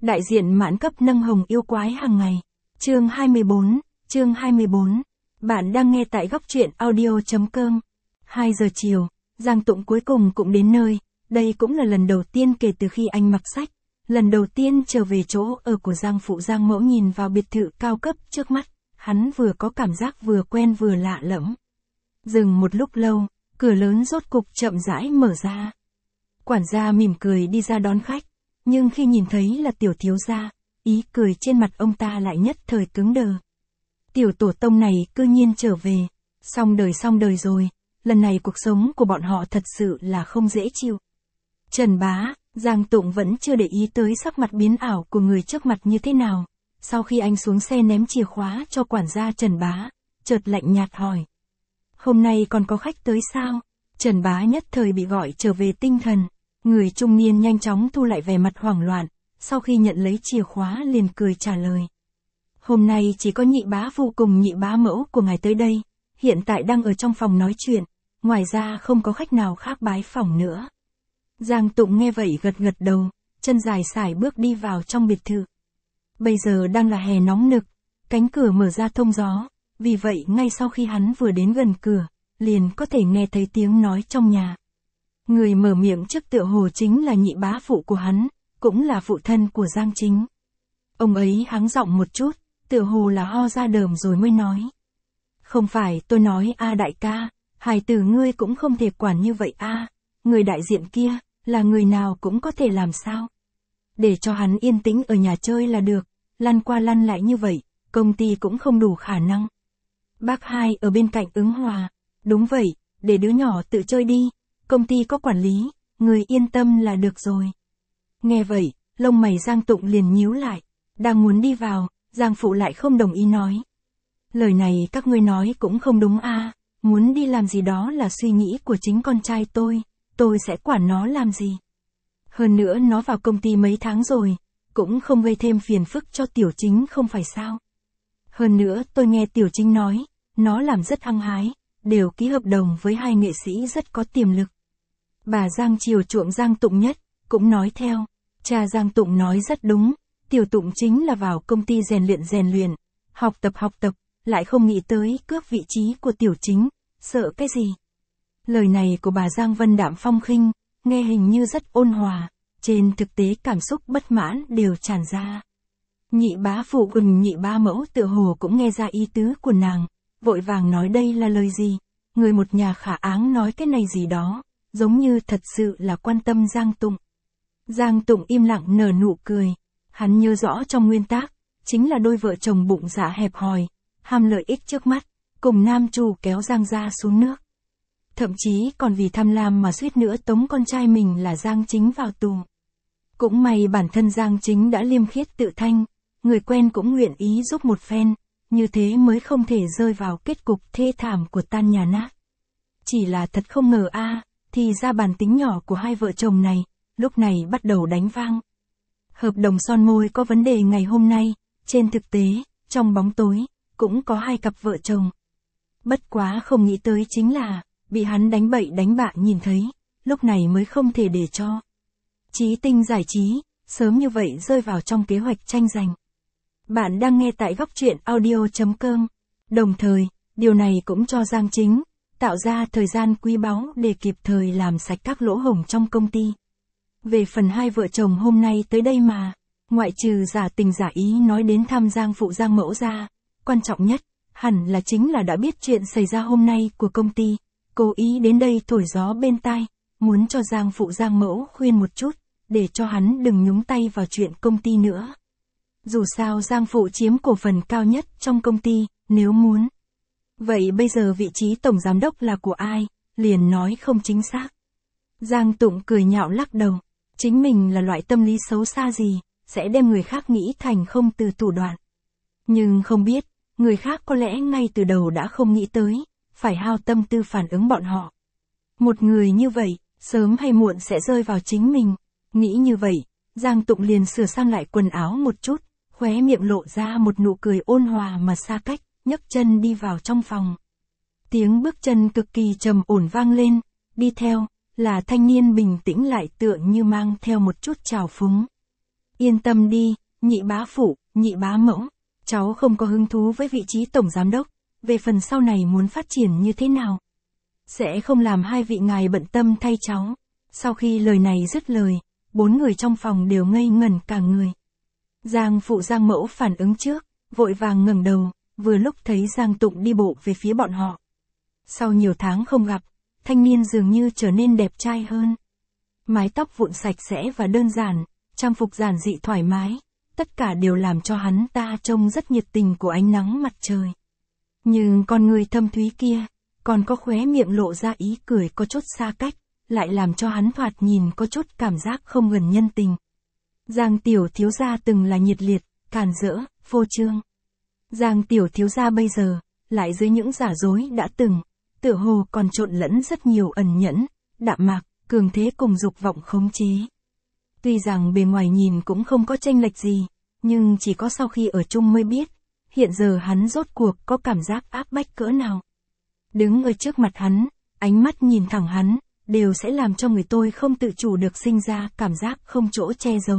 Đại diện mãn cấp nâng hồng yêu quái hàng ngày. Chương 24. Bạn đang nghe tại góc truyện audio.com. 2 giờ chiều, Giang Tụng cuối cùng cũng đến nơi. Đây cũng là lần đầu tiên kể từ khi anh mặc sách. Lần đầu tiên trở về chỗ ở của Giang phụ Giang mẫu, nhìn vào biệt thự cao cấp trước mắt. Hắn vừa có cảm giác vừa quen vừa lạ lẫm. Dừng một lúc lâu, cửa lớn rốt cục chậm rãi mở ra. Quản gia mỉm cười đi ra đón khách. Nhưng khi nhìn thấy là tiểu thiếu gia, ý cười trên mặt ông ta lại nhất thời cứng đờ. Tiểu tổ tông này cư nhiên trở về. Xong đời rồi, lần này cuộc sống của bọn họ thật sự là không dễ chịu. Trần Bá, Giang Tụng vẫn chưa để ý tới sắc mặt biến ảo của người trước mặt như thế nào. Sau khi anh xuống xe ném chìa khóa cho quản gia Trần Bá, chợt lạnh nhạt hỏi. Hôm nay còn có khách tới sao? Trần Bá nhất thời bị gọi trở về tinh thần. Người trung niên nhanh chóng thu lại vẻ mặt hoảng loạn, sau khi nhận lấy chìa khóa liền cười trả lời. Hôm nay chỉ có nhị bá phụ cùng nhị bá mẫu của ngài tới đây, hiện tại đang ở trong phòng nói chuyện, ngoài ra không có khách nào khác bái phỏng nữa. Giang Tụng nghe vậy gật gật đầu, chân dài sải bước đi vào trong biệt thự. Bây giờ đang là hè nóng nực, cánh cửa mở ra thông gió, vì vậy ngay sau khi hắn vừa đến gần cửa, liền có thể nghe thấy tiếng nói trong nhà. Người mở miệng trước tựa hồ chính là nhị bá phụ của hắn, cũng là phụ thân của Giang Chính. Ông ấy hắng giọng một chút, tựa hồ là ho ra đờm rồi mới nói. Không phải tôi nói đại ca, hài tử ngươi cũng không thể quản như vậy người đại diện kia, là người nào cũng có thể làm sao. Để cho hắn yên tĩnh ở nhà chơi là được, lăn qua lăn lại như vậy, công ty cũng không đủ khả năng. Bác Hai ở bên cạnh ứng hòa, đúng vậy, để đứa nhỏ tự chơi đi. Công ty có quản lý, người yên tâm là được rồi. Nghe vậy, lông mày Giang Tụng liền nhíu lại, đang muốn đi vào, Giang phụ lại không đồng ý nói. Lời này các ngươi nói cũng không đúng muốn đi làm gì đó là suy nghĩ của chính con trai tôi sẽ quản nó làm gì. Hơn nữa nó vào công ty mấy tháng rồi, cũng không gây thêm phiền phức cho Tiểu Chính không phải sao. Hơn nữa tôi nghe Tiểu Chính nói, nó làm rất hăng hái, đều ký hợp đồng với 2 nghệ sĩ rất có tiềm lực. Bà Giang chiều chuộng Giang Tụng nhất, cũng nói theo, cha Giang Tụng nói rất đúng, Tiểu Tụng chính là vào công ty rèn luyện, học tập, lại không nghĩ tới cướp vị trí của Tiểu Chính, sợ cái gì. Lời này của bà Giang vân đạm phong khinh, nghe hình như rất ôn hòa, trên thực tế cảm xúc bất mãn đều tràn ra. Nhị bá phụ cùng nhị bá mẫu tựa hồ cũng nghe ra ý tứ của nàng, vội vàng nói đây là lời gì, người một nhà khả áng nói cái này gì đó, giống như thật sự là quan tâm Giang Tụng. Giang Tụng im lặng nở nụ cười, hắn nhớ rõ trong nguyên tác, chính là đôi vợ chồng bụng dạ hẹp hòi, ham lợi ích trước mắt, cùng nam chủ kéo Giang gia xuống nước. Thậm chí còn vì tham lam mà suýt nữa tống con trai mình là Giang Chính vào tù. Cũng may bản thân Giang Chính đã liêm khiết tự thanh, người quen cũng nguyện ý giúp một phen, như thế mới không thể rơi vào kết cục thê thảm của tan nhà nát. Chỉ là thật không ngờ thì ra bản tính nhỏ của hai vợ chồng này, lúc này bắt đầu đánh vang. Hợp đồng son môi có vấn đề ngày hôm nay, trên thực tế, trong bóng tối, cũng có 2 cặp vợ chồng. Bất quá không nghĩ tới chính là, bị hắn đánh bậy đánh bạ nhìn thấy, lúc này mới không thể để cho Chí Tinh giải trí, sớm như vậy rơi vào trong kế hoạch tranh giành. Bạn đang nghe tại góc truyện audio.com. Đồng thời, điều này cũng cho Giang Chính tạo ra thời gian quý báu để kịp thời làm sạch các lỗ hổng trong công ty. Về phần 2 vợ chồng hôm nay tới đây mà, ngoại trừ giả tình giả ý nói đến thăm Giang phụ Giang mẫu ra, quan trọng nhất, hẳn là chính là đã biết chuyện xảy ra hôm nay của công ty, cố ý đến đây thổi gió bên tai, muốn cho Giang phụ Giang mẫu khuyên một chút, để cho hắn đừng nhúng tay vào chuyện công ty nữa. Dù sao Giang phụ chiếm cổ phần cao nhất trong công ty, nếu muốn. Vậy bây giờ vị trí tổng giám đốc là của ai, liền nói không chính xác. Giang Tụng cười nhạo lắc đầu, chính mình là loại tâm lý xấu xa gì, sẽ đem người khác nghĩ thành không từ thủ đoạn. Nhưng không biết, người khác có lẽ ngay từ đầu đã không nghĩ tới, phải hao tâm tư phản ứng bọn họ. Một người như vậy, sớm hay muộn sẽ rơi vào chính mình. Nghĩ như vậy, Giang Tụng liền sửa sang lại quần áo một chút, khóe miệng lộ ra một nụ cười ôn hòa mà xa cách, nhấc chân đi vào trong phòng. Tiếng bước chân cực kỳ trầm ổn vang lên, đi theo là thanh niên bình tĩnh lại tựa như mang theo một chút trào phúng. Yên tâm đi, nhị bá phụ, nhị bá mẫu. Cháu không có hứng thú với vị trí tổng giám đốc, về phần sau này muốn phát triển như thế nào. Sẽ không làm hai vị ngài bận tâm thay cháu. Sau khi lời này dứt lời, 4 người trong phòng đều ngây ngẩn cả người. Giang phụ Giang mẫu phản ứng trước, vội vàng ngẩng đầu, vừa lúc thấy Giang Tụng đi bộ về phía bọn họ. Sau nhiều tháng không gặp, thanh niên dường như trở nên đẹp trai hơn. Mái tóc vụn sạch sẽ và đơn giản, trang phục giản dị thoải mái, tất cả đều làm cho hắn ta trông rất nhiệt tình của ánh nắng mặt trời. Nhưng con người thâm thúy kia, còn có khóe miệng lộ ra ý cười có chút xa cách, lại làm cho hắn thoạt nhìn có chút cảm giác không gần nhân tình. Giang tiểu thiếu gia từng là nhiệt liệt, càn rỡ, phô trương. Giang tiểu thiếu gia bây giờ, lại dưới những giả dối đã từng, tựa hồ còn trộn lẫn rất nhiều ẩn nhẫn, đạm mạc, cường thế cùng dục vọng khống chế. Tuy rằng bề ngoài nhìn cũng không có chênh lệch gì, nhưng chỉ có sau khi ở chung mới biết, hiện giờ hắn rốt cuộc có cảm giác áp bách cỡ nào. Đứng ở trước mặt hắn, ánh mắt nhìn thẳng hắn, đều sẽ làm cho người tôi không tự chủ được sinh ra cảm giác không chỗ che giấu.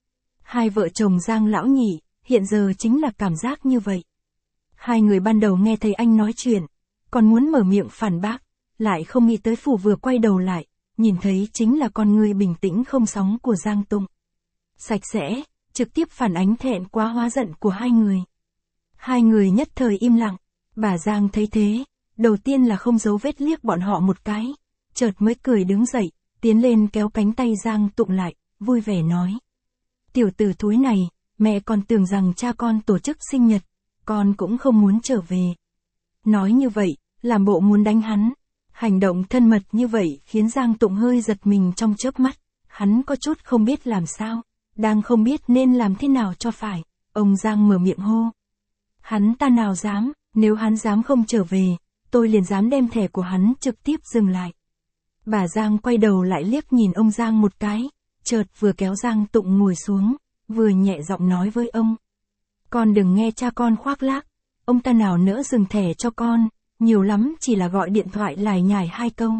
Hai vợ chồng Giang lão nhị, hiện giờ chính là cảm giác như vậy. Hai người ban đầu nghe thấy anh nói chuyện, còn muốn mở miệng phản bác, lại không nghĩ tới phủ vừa quay đầu lại, nhìn thấy chính là con người bình tĩnh không sóng của Giang Tụng. Sạch sẽ, trực tiếp phản ánh thẹn quá hóa giận của hai người. Hai người nhất thời im lặng, bà Giang thấy thế, đầu tiên là không giấu vết liếc bọn họ một cái, chợt mới cười đứng dậy, tiến lên kéo cánh tay Giang Tụng lại, vui vẻ nói. Tiểu tử thúi này, mẹ còn tưởng rằng cha con tổ chức sinh nhật, con cũng không muốn trở về. Nói như vậy, làm bộ muốn đánh hắn. Hành động thân mật như vậy khiến Giang Tụng hơi giật mình trong chớp mắt, hắn có chút không biết làm sao, đang không biết nên làm thế nào cho phải, ông Giang mở miệng hô. Hắn ta nào dám, nếu hắn dám không trở về, tôi liền dám đem thẻ của hắn trực tiếp dừng lại. Bà Giang quay đầu lại liếc nhìn ông Giang một cái, chợt vừa kéo Giang Tụng ngồi xuống, vừa nhẹ giọng nói với ông. Con đừng nghe cha con khoác lác, ông ta nào nỡ dừng thẻ cho con, nhiều lắm chỉ là gọi điện thoại lải nhải 2 câu.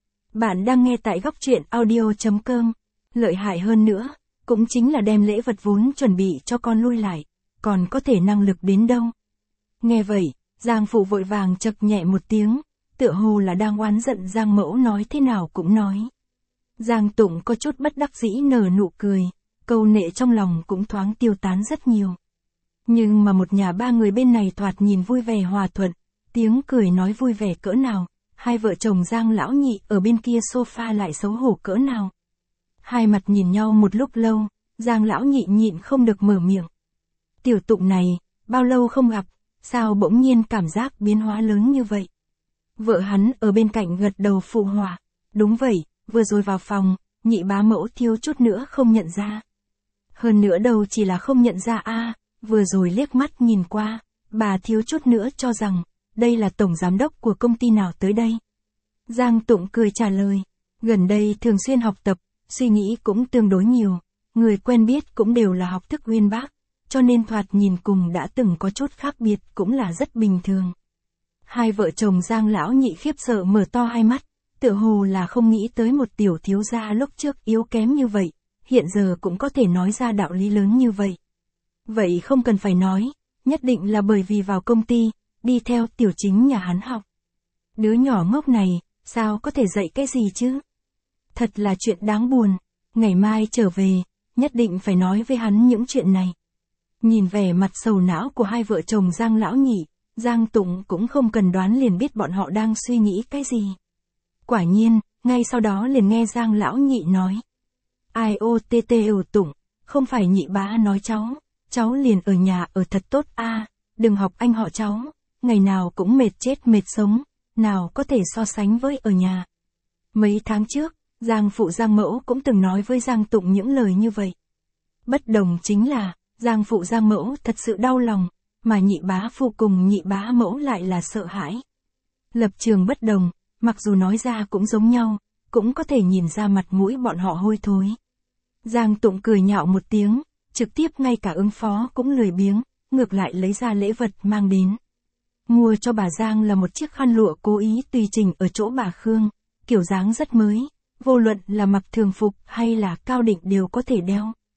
Bạn đang nghe tại góc truyện audio.com, lợi hại hơn nữa, cũng chính là đem lễ vật vốn chuẩn bị cho con lui lại, còn có thể năng lực đến đâu. Nghe vậy, Giang phụ vội vàng chậc nhẹ một tiếng, tựa hồ là đang oán giận Giang mẫu nói thế nào cũng nói. Giang Tụng có chút bất đắc dĩ nở nụ cười, câu nệ trong lòng cũng thoáng tiêu tán rất nhiều. Nhưng mà một nhà ba người bên này thoạt nhìn vui vẻ hòa thuận, tiếng cười nói vui vẻ cỡ nào, hai vợ chồng Giang lão nhị ở bên kia sofa lại xấu hổ cỡ nào. Hai mặt nhìn nhau một lúc lâu, Giang lão nhị nhịn không được mở miệng. Tiểu Tụng này, bao lâu không gặp, sao bỗng nhiên cảm giác biến hóa lớn như vậy? Vợ hắn ở bên cạnh gật đầu phụ họa. Đúng vậy, vừa rồi vào phòng, nhị bá mẫu thiếu chút nữa không nhận ra. Hơn nữa đâu chỉ là không nhận ra vừa rồi liếc mắt nhìn qua, bà thiếu chút nữa cho rằng, đây là tổng giám đốc của công ty nào tới đây. Giang Tụng cười trả lời, gần đây thường xuyên học tập, suy nghĩ cũng tương đối nhiều, người quen biết cũng đều là học thức uyên bác, cho nên thoạt nhìn cùng đã từng có chút khác biệt cũng là rất bình thường. Hai vợ chồng Giang lão nhị khiếp sợ mở to hai mắt, tựa hồ là không nghĩ tới một tiểu thiếu gia lúc trước yếu kém như vậy, hiện giờ cũng có thể nói ra đạo lý lớn như vậy. Vậy không cần phải nói, nhất định là bởi vì vào công ty, đi theo tiểu chính nhà hắn học. Đứa nhỏ ngốc này, sao có thể dạy cái gì chứ? Thật là chuyện đáng buồn, ngày mai trở về, nhất định phải nói với hắn những chuyện này. Nhìn vẻ mặt sầu não của hai vợ chồng Giang lão nhị, Giang Tụng cũng không cần đoán liền biết bọn họ đang suy nghĩ cái gì. Quả nhiên, ngay sau đó liền nghe Giang lão nhị nói. Ai ô tê tê Tụng, không phải nhị bá nói cháu liền ở nhà ở thật tốt đừng học anh họ cháu, ngày nào cũng mệt chết mệt sống, nào có thể so sánh với ở nhà. Mấy tháng trước, Giang phụ Giang mẫu cũng từng nói với Giang Tụng những lời như vậy. Bất đồng chính là, Giang phụ Giang mẫu thật sự đau lòng, mà nhị bá phụ cùng nhị bá mẫu lại là sợ hãi. Lập trường bất đồng, mặc dù nói ra cũng giống nhau, cũng có thể nhìn ra mặt mũi bọn họ hôi thối. Giang Tụng cười nhạo một tiếng, trực tiếp ngay cả ứng phó cũng lười biếng, ngược lại lấy ra lễ vật mang đến. Mua cho bà Giang là một chiếc khăn lụa cố ý tùy chỉnh ở chỗ bà Khương, kiểu dáng rất mới, vô luận là mặc thường phục hay là cao định đều có thể đeo.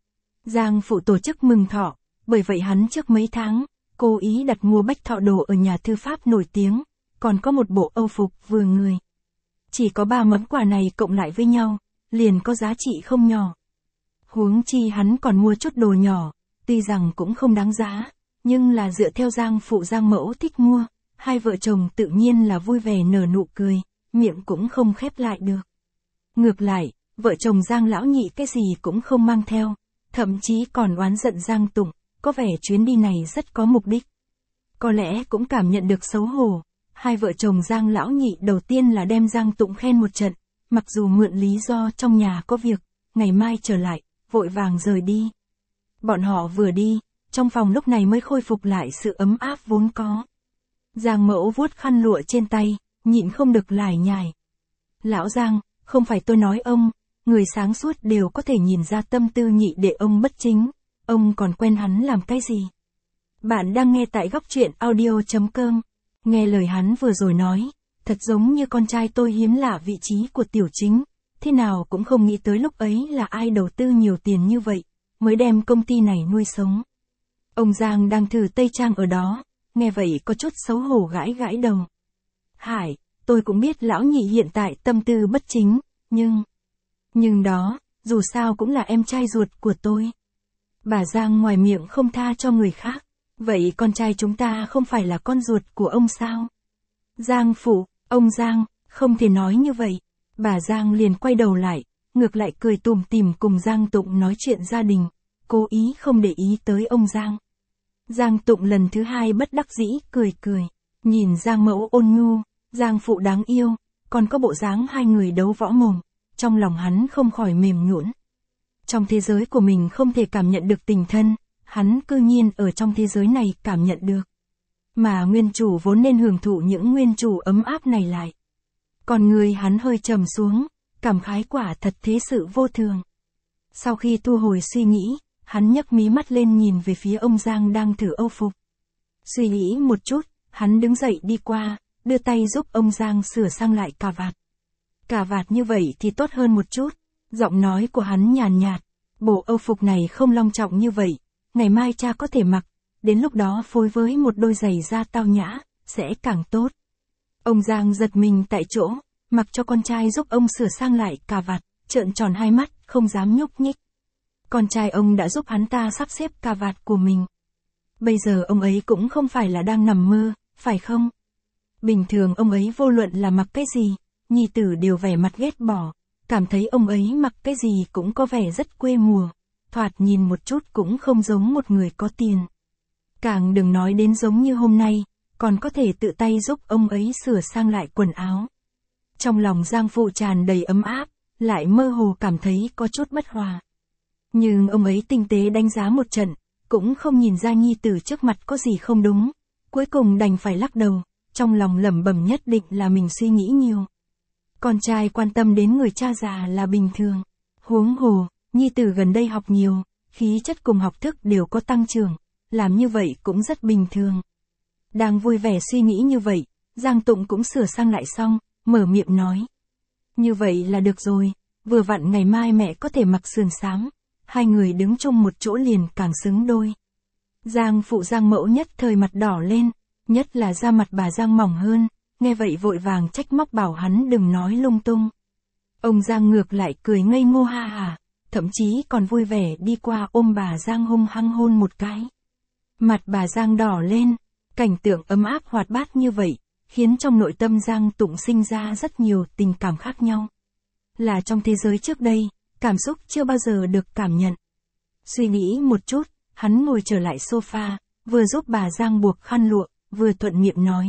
Giang phụ tổ chức mừng thọ, bởi vậy hắn trước mấy tháng, cố ý đặt mua bách thọ đồ ở nhà thư pháp nổi tiếng, còn có một bộ âu phục vừa người. Chỉ có 3 món quà này cộng lại với nhau, liền có giá trị không nhỏ. Huống chi hắn còn mua chút đồ nhỏ, tuy rằng cũng không đáng giá, nhưng là dựa theo Giang phụ Giang mẫu thích mua, hai vợ chồng tự nhiên là vui vẻ nở nụ cười, miệng cũng không khép lại được. Ngược lại, vợ chồng Giang lão nhị cái gì cũng không mang theo, thậm chí còn oán giận Giang Tụng, có vẻ chuyến đi này rất có mục đích. Có lẽ cũng cảm nhận được xấu hổ, hai vợ chồng Giang lão nhị đầu tiên là đem Giang Tụng khen một trận, mặc dù mượn lý do trong nhà có việc, ngày mai trở lại, vội vàng rời đi. Bọn họ vừa đi, trong phòng lúc này mới khôi phục lại sự ấm áp vốn có. Giang mẫu vuốt khăn lụa trên tay, nhịn không được lải nhải. Lão Giang, không phải tôi nói ông, người sáng suốt đều có thể nhìn ra tâm tư nhị đệ ông bất chính, ông còn quen hắn làm cái gì? Bạn đang nghe tại góc truyện audio.com, nghe lời hắn vừa rồi nói, thật giống như con trai tôi hiếm lạ vị trí của Tiểu Chính, thế nào cũng không nghĩ tới lúc ấy là ai đầu tư nhiều tiền như vậy, mới đem công ty này nuôi sống. Ông Giang đang thử tây trang ở đó, nghe vậy có chút xấu hổ gãi gãi đầu. Hải, tôi cũng biết lão nhị hiện tại tâm tư bất chính, nhưng đó, dù sao cũng là em trai ruột của tôi. Bà Giang ngoài miệng không tha cho người khác, vậy con trai chúng ta không phải là con ruột của ông sao? Giang phụ, ông Giang, không thể nói như vậy. Bà Giang liền quay đầu lại, ngược lại cười tủm tỉm cùng Giang Tụng nói chuyện gia đình, cố ý không để ý tới ông Giang. Giang Tụng lần thứ hai bất đắc dĩ cười cười, nhìn Giang mẫu ôn nhu, Giang phụ đáng yêu, còn có bộ dáng hai người đấu võ mồm, trong lòng hắn không khỏi mềm nhũn. Trong thế giới của mình không thể cảm nhận được tình thân, hắn cư nhiên ở trong thế giới này cảm nhận được. Mà nguyên chủ vốn nên hưởng thụ những nguyên chủ ấm áp này lại. Còn người hắn hơi trầm xuống, cảm khái quả thật thế sự vô thường. Sau khi thu hồi suy nghĩ, hắn nhấc mí mắt lên nhìn về phía ông Giang đang thử âu phục. Suy nghĩ một chút, hắn đứng dậy đi qua, đưa tay giúp ông Giang sửa sang lại cà vạt. Cà vạt như vậy thì tốt hơn một chút, giọng nói của hắn nhàn nhạt, bộ âu phục này không long trọng như vậy, ngày mai cha có thể mặc, đến lúc đó phối với một đôi giày da tao nhã, sẽ càng tốt. Ông Giang giật mình tại chỗ, mặc cho con trai giúp ông sửa sang lại cà vạt, trợn tròn hai mắt, không dám nhúc nhích. Con trai ông đã giúp hắn ta sắp xếp cà vạt của mình. Bây giờ ông ấy cũng không phải là đang nằm mơ, phải không? Bình thường ông ấy vô luận là mặc cái gì, nhi tử đều vẻ mặt ghét bỏ, cảm thấy ông ấy mặc cái gì cũng có vẻ rất quê mùa, thoạt nhìn một chút cũng không giống một người có tiền. Càng đừng nói đến giống như hôm nay, còn có thể tự tay giúp ông ấy sửa sang lại quần áo. Trong lòng Giang phụ tràn đầy ấm áp, lại mơ hồ cảm thấy có chút bất hòa. Nhưng ông ấy tinh tế đánh giá một trận, cũng không nhìn ra nhi tử trước mặt có gì không đúng, cuối cùng đành phải lắc đầu, trong lòng lẩm bẩm nhất định là mình suy nghĩ nhiều. Con trai quan tâm đến người cha già là bình thường. Huống hồ, nhi tử gần đây học nhiều, khí chất cùng học thức đều có tăng trưởng, làm như vậy cũng rất bình thường. Đang vui vẻ suy nghĩ như vậy, Giang Tụng cũng sửa sang lại xong, mở miệng nói. Như vậy là được rồi, vừa vặn ngày mai mẹ có thể mặc sườn xám, hai người đứng chung một chỗ liền càng xứng đôi. Giang phụ Giang mẫu nhất thời mặt đỏ lên, nhất là da mặt bà Giang mỏng hơn, nghe vậy vội vàng trách móc bảo hắn đừng nói lung tung. Ông Giang ngược lại cười ngây ngô ha hà, thậm chí còn vui vẻ đi qua ôm bà Giang hung hăng hôn một cái. Mặt bà Giang đỏ lên, cảnh tượng ấm áp hoạt bát như vậy, khiến trong nội tâm Giang Tụng sinh ra rất nhiều tình cảm khác nhau. Là trong thế giới trước đây, cảm xúc chưa bao giờ được cảm nhận. Suy nghĩ một chút, hắn ngồi trở lại sofa, vừa giúp bà Giang buộc khăn lụa, vừa thuận miệng nói.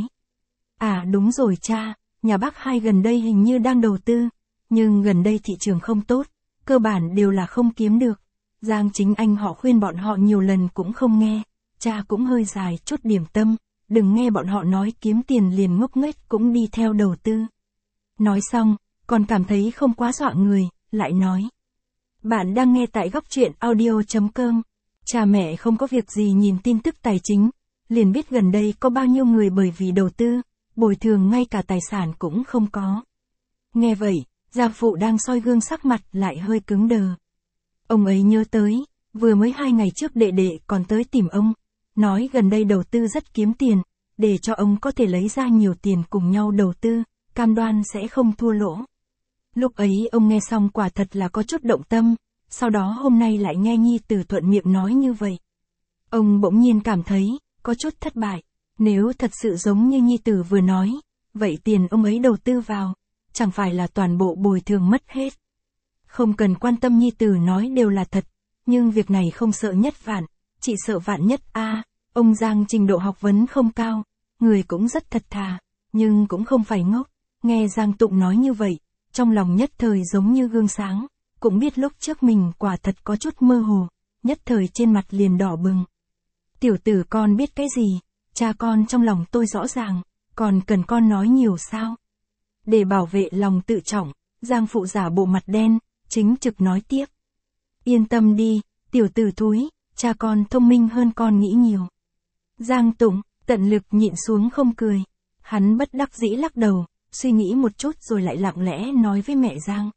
À đúng rồi cha, nhà bác hai gần đây hình như đang đầu tư, nhưng gần đây thị trường không tốt, cơ bản đều là không kiếm được. Giang chính anh họ khuyên bọn họ nhiều lần cũng không nghe, cha cũng hơi dài chút điểm tâm, đừng nghe bọn họ nói kiếm tiền liền ngốc nghếch cũng đi theo đầu tư. Nói xong, còn cảm thấy không quá dọa người, lại nói. Bạn đang nghe tại góc truyện audio.com, cha mẹ không có việc gì nhìn tin tức tài chính, liền biết gần đây có bao nhiêu người bởi vì đầu tư, bồi thường ngay cả tài sản cũng không có. Nghe vậy, Giang phụ đang soi gương sắc mặt lại hơi cứng đờ. Ông ấy nhớ tới, Vừa mới 2 ngày trước đệ đệ còn tới tìm ông, nói gần đây đầu tư rất kiếm tiền, để cho ông có thể lấy ra nhiều tiền cùng nhau đầu tư, cam đoan sẽ không thua lỗ. Lúc ấy ông nghe xong quả thật là có chút động tâm, sau đó hôm nay lại nghe nhi tử thuận miệng nói như vậy. Ông bỗng nhiên cảm thấy, có chút thất bại, nếu thật sự giống như nhi tử vừa nói, vậy tiền ông ấy đầu tư vào, chẳng phải là toàn bộ bồi thường mất hết. Không cần quan tâm nhi tử nói đều là thật, nhưng việc này không sợ nhất vạn, chỉ sợ vạn nhất a. Ông Giang trình độ học vấn không cao, người cũng rất thật thà, nhưng cũng không phải ngốc. Nghe Giang Tụng nói như vậy, trong lòng nhất thời giống như gương sáng, cũng biết lúc trước mình quả thật có chút mơ hồ, nhất thời trên mặt liền đỏ bừng. Tiểu tử con biết cái gì, cha con trong lòng tôi rõ ràng, còn cần con nói nhiều sao? Để bảo vệ lòng tự trọng, Giang phụ giả bộ mặt đen, chính trực nói tiếp. Yên tâm đi, tiểu tử thúi, cha con thông minh hơn con nghĩ nhiều. Giang Tụng, tận lực nhịn xuống không cười. Hắn bất đắc dĩ lắc đầu, suy nghĩ một chút rồi lại lặng lẽ nói với mẹ Giang.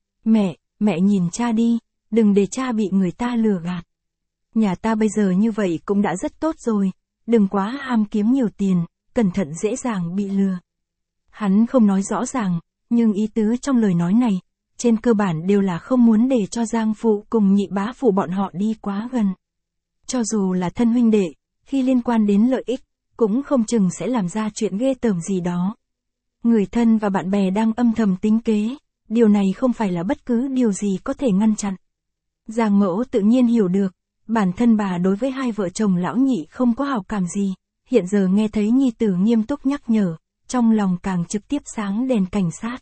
Mẹ nhìn cha đi, đừng để cha bị người ta lừa gạt. Nhà ta bây giờ như vậy cũng đã rất tốt rồi, đừng quá ham kiếm nhiều tiền, cẩn thận dễ dàng bị lừa. Hắn không nói rõ ràng, nhưng ý tứ trong lời nói này, trên cơ bản đều là không muốn để cho Giang phụ cùng nhị bá phụ bọn họ đi quá gần. Cho dù là thân huynh đệ, khi liên quan đến lợi ích, cũng không chừng sẽ làm ra chuyện ghê tởm gì đó. Người thân và bạn bè đang âm thầm tính kế, điều này không phải là bất cứ điều gì có thể ngăn chặn. Giang mẫu tự nhiên hiểu được, bản thân bà đối với hai vợ chồng lão nhị không có hảo cảm gì, hiện giờ nghe thấy nhi tử nghiêm túc nhắc nhở, trong lòng càng trực tiếp sáng đèn cảnh sát.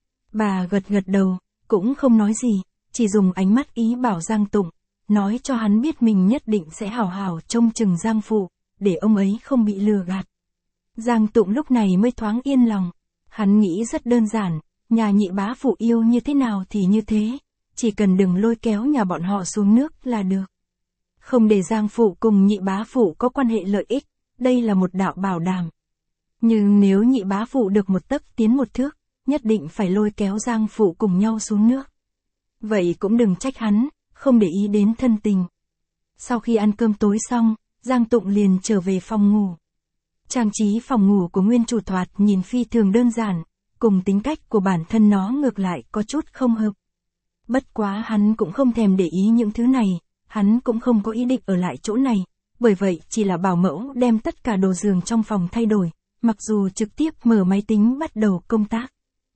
Bà gật đầu, cũng không nói gì, chỉ dùng ánh mắt ý bảo Giang Tụng, nói cho hắn biết mình nhất định sẽ hảo hảo trông chừng Giang phụ, để ông ấy không bị lừa gạt. Giang Tụng lúc này mới thoáng yên lòng, hắn nghĩ rất đơn giản, nhà nhị bá phụ yêu như thế nào thì như thế, chỉ cần đừng lôi kéo nhà bọn họ xuống nước là được. Không để Giang phụ cùng nhị bá phụ có quan hệ lợi ích, đây là một đạo bảo đảm. Nhưng nếu nhị bá phụ được một tấc tiến một thước, nhất định phải lôi kéo Giang phụ cùng nhau xuống nước. Vậy cũng đừng trách hắn, không để ý đến thân tình. Sau khi ăn cơm tối xong, Giang Tụng liền trở về phòng ngủ. Trang trí phòng ngủ của nguyên chủ thoạt nhìn phi thường đơn giản, cùng tính cách của bản thân nó ngược lại có chút không hợp. Bất quá hắn cũng không thèm để ý những thứ này, hắn cũng không có ý định ở lại chỗ này, bởi vậy chỉ là bảo mẫu đem tất cả đồ giường trong phòng thay đổi, mặc dù trực tiếp mở máy tính bắt đầu công tác.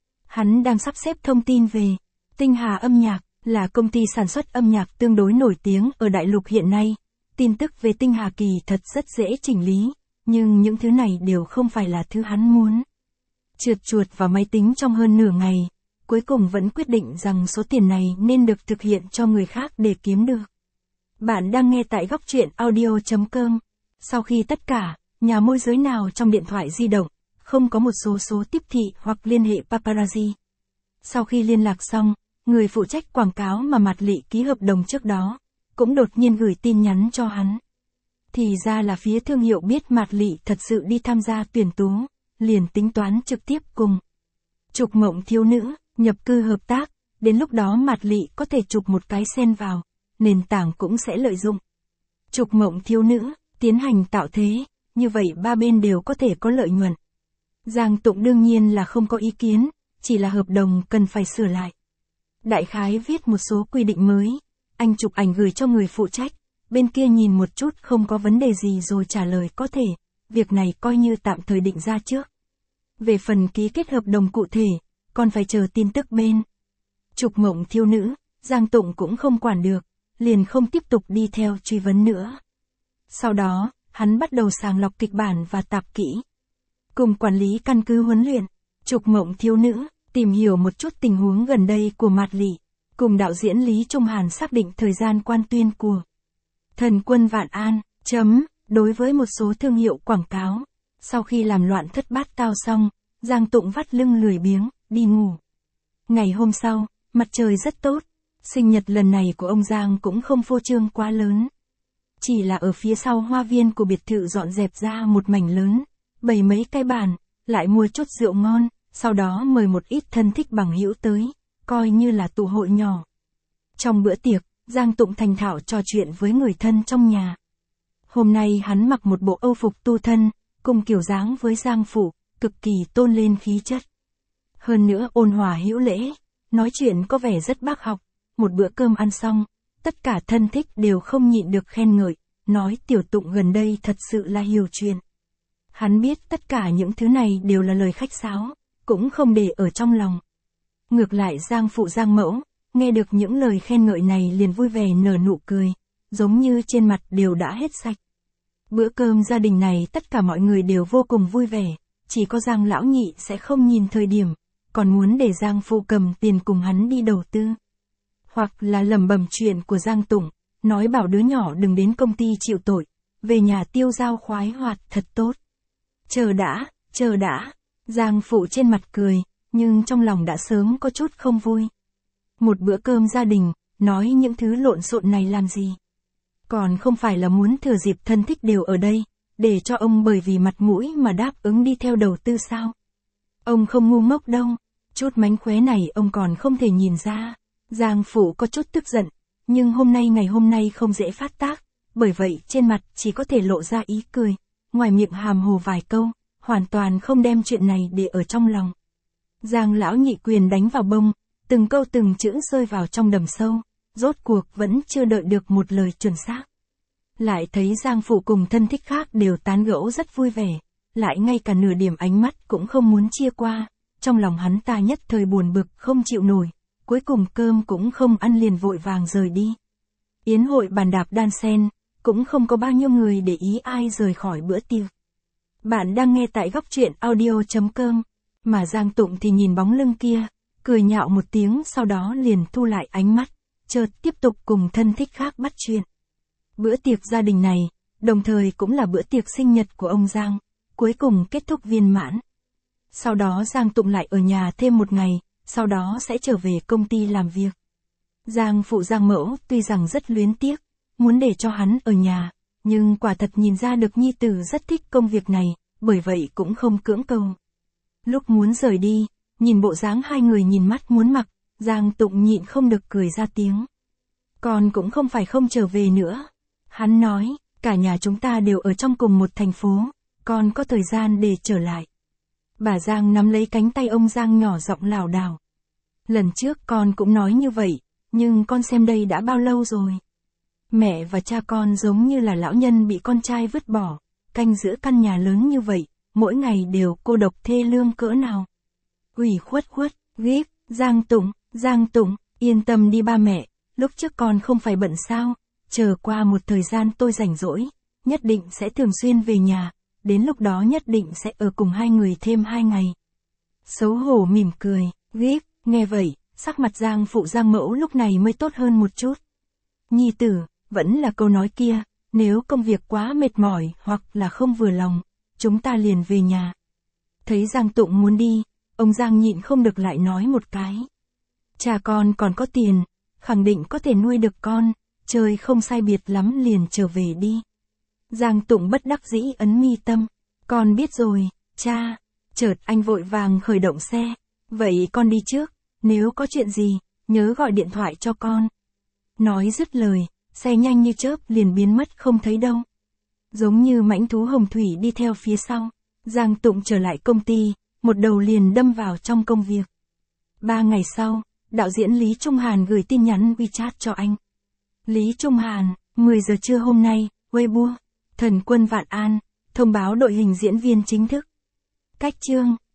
Hắn đang sắp xếp thông tin về Tinh Hà âm nhạc, là công ty sản xuất âm nhạc tương đối nổi tiếng ở đại lục hiện nay. Tin tức về Tinh Hà kỳ thật rất dễ chỉnh lý, nhưng những thứ này đều không phải là thứ hắn muốn. Trượt chuột vào máy tính trong hơn nửa ngày, cuối cùng vẫn quyết định rằng số tiền này nên được thực hiện cho người khác để kiếm được. Bạn đang nghe tại góc truyện audio.com. Sau khi tất cả, nhà môi giới nào trong điện thoại di động, không có một số tiếp thị hoặc liên hệ paparazzi. Sau khi liên lạc xong, người phụ trách quảng cáo mà Mạt Lị ký hợp đồng trước đó, cũng đột nhiên gửi tin nhắn cho hắn. Thì ra là phía thương hiệu biết Mạt Lị thật sự đi tham gia tuyển tú, liền tính toán trực tiếp cùng Trục Mộng Thiếu Nữ nhập cư hợp tác, đến lúc đó Mạt Lị có thể chụp một cái sen vào, nền tảng cũng sẽ lợi dụng Trục Mộng Thiếu Nữ tiến hành tạo thế, như vậy ba bên đều có thể có lợi nhuận. Giang Tụng đương nhiên là không có ý kiến, chỉ là hợp đồng cần phải sửa lại. Đại khái viết một số quy định mới, anh chụp ảnh gửi cho người phụ trách, bên kia nhìn một chút không có vấn đề gì rồi trả lời có thể, việc này coi như tạm thời định ra trước. Về phần ký kết hợp đồng cụ thể, còn phải chờ tin tức bên Trục Mộng Thiếu Nữ, Giang Tụng cũng không quản được, liền không tiếp tục đi theo truy vấn nữa. Sau đó, hắn bắt đầu sàng lọc kịch bản và tạp kỹ. Cùng quản lý căn cứ huấn luyện, Trục Mộng Thiếu Nữ, tìm hiểu một chút tình huống gần đây của Mạt Lị, cùng đạo diễn Lý Trung Hàn xác định thời gian quan tuyên của Thần Quân Vạn An, đối với một số thương hiệu quảng cáo. Sau khi làm loạn thất bát tao xong, Giang Tụng vắt lưng lười biếng, đi ngủ. Ngày hôm sau, mặt trời rất tốt, sinh nhật lần này của ông Giang cũng không phô trương quá lớn. Chỉ là ở phía sau hoa viên của biệt thự dọn dẹp ra một mảnh lớn, bày mấy cái bàn, lại mua chút rượu ngon, sau đó mời một ít thân thích bằng hữu tới, coi như là tụ hội nhỏ. Trong bữa tiệc, Giang Tụng thành thạo trò chuyện với người thân trong nhà. Hôm nay hắn mặc một bộ âu phục tu thân, cùng kiểu dáng với Giang Phụ, cực kỳ tôn lên khí chất. Hơn nữa ôn hòa hữu lễ, nói chuyện có vẻ rất bác học. Một bữa cơm ăn xong, tất cả thân thích đều không nhịn được khen ngợi, nói Tiểu Tụng gần đây thật sự là hiểu chuyện. Hắn biết tất cả những thứ này đều là lời khách sáo, cũng không để ở trong lòng. Ngược lại Giang Phụ Giang Mẫu, nghe được những lời khen ngợi này liền vui vẻ nở nụ cười, giống như trên mặt đều đã hết sạch. Bữa cơm gia đình này tất cả mọi người đều vô cùng vui vẻ, chỉ có Giang Lão Nhị sẽ không nhìn thời điểm, còn muốn để Giang Phụ cầm tiền cùng hắn đi đầu tư. Hoặc là lẩm bẩm chuyện của Giang Tụng, nói bảo đứa nhỏ đừng đến công ty chịu tội, về nhà tiêu dao khoái hoạt thật tốt. Chờ đã, Giang Phụ trên mặt cười, nhưng trong lòng đã sớm có chút không vui. Một bữa cơm gia đình, nói những thứ lộn xộn này làm gì? Còn không phải là muốn thừa dịp thân thích đều ở đây, để cho ông bởi vì mặt mũi mà đáp ứng đi theo đầu tư sao? Ông không ngu ngốc đâu, chút mánh khóe này ông còn không thể nhìn ra. Giang Phụ có chút tức giận, nhưng ngày hôm nay không dễ phát tác, bởi vậy trên mặt chỉ có thể lộ ra ý cười, ngoài miệng hàm hồ vài câu, hoàn toàn không đem chuyện này để ở trong lòng. Giang Lão Nhị quyền đánh vào bông, từng câu từng chữ rơi vào trong đầm sâu, rốt cuộc vẫn chưa đợi được một lời chuẩn xác. Lại thấy Giang Phụ cùng thân thích khác đều tán gẫu rất vui vẻ, lại ngay cả nửa điểm ánh mắt cũng không muốn chia qua, trong lòng hắn ta nhất thời buồn bực không chịu nổi, cuối cùng cơm cũng không ăn liền vội vàng rời đi. Yến hội bàn đạp đan sen, cũng không có bao nhiêu người để ý ai rời khỏi bữa tiệc. Bạn đang nghe tại góc truyện audio.com, mà Giang Tụng thì nhìn bóng lưng kia, cười nhạo một tiếng sau đó liền thu lại ánh mắt, chợt tiếp tục cùng thân thích khác bắt chuyện. Bữa tiệc gia đình này, đồng thời cũng là bữa tiệc sinh nhật của ông Giang, cuối cùng kết thúc viên mãn. Sau đó Giang Tụng lại ở nhà thêm một ngày, sau đó sẽ trở về công ty làm việc. Giang Phụ Giang Mẫu tuy rằng rất luyến tiếc, muốn để cho hắn ở nhà, nhưng quả thật nhìn ra được nhi tử rất thích công việc này, bởi vậy cũng không cưỡng cầu. Lúc muốn rời đi, nhìn bộ dáng hai người nhìn mắt muốn mặc, Giang Tụng nhịn không được cười ra tiếng. Con cũng không phải không trở về nữa. Hắn nói, cả nhà chúng ta đều ở trong cùng một thành phố, con có thời gian để trở lại. Bà Giang nắm lấy cánh tay ông Giang nhỏ giọng lảo đảo. Lần trước con cũng nói như vậy, nhưng con xem đây đã bao lâu rồi. Mẹ và cha con giống như là lão nhân bị con trai vứt bỏ, canh giữ căn nhà lớn như vậy, mỗi ngày đều cô độc thê lương cỡ nào. Ủy khuất, ghiếc, Giang Tụng, yên tâm đi ba mẹ, lúc trước con không phải bận sao, chờ qua một thời gian tôi rảnh rỗi, nhất định sẽ thường xuyên về nhà, đến lúc đó nhất định sẽ ở cùng hai người thêm 2 ngày. Xấu hổ mỉm cười, ghiếc, nghe vậy, sắc mặt Giang Phụ Giang Mẫu lúc này mới tốt hơn một chút. Nhi tử, vẫn là câu nói kia, nếu công việc quá mệt mỏi hoặc là không vừa lòng, chúng ta liền về nhà. Thấy Giang Tụng muốn đi, ông Giang nhịn không được lại nói một cái. Cha con còn có tiền, khẳng định có thể nuôi được con, chơi không sai biệt lắm liền trở về đi. Giang Tụng bất đắc dĩ ấn mi tâm, con biết rồi, cha. Chợt anh vội vàng khởi động xe, vậy con đi trước, nếu có chuyện gì, nhớ gọi điện thoại cho con. Nói dứt lời, xe nhanh như chớp liền biến mất không thấy đâu. Giống như mãnh thú hồng thủy đi theo phía sau, Giang Tụng trở lại công ty, một đầu liền đâm vào trong công việc. 3 ngày sau, đạo diễn Lý Trung Hàn gửi tin nhắn WeChat cho anh. Lý Trung Hàn, 10 giờ trưa hôm nay, Weibo, Thần Quân Vạn An, thông báo đội hình diễn viên chính thức. Cách chương,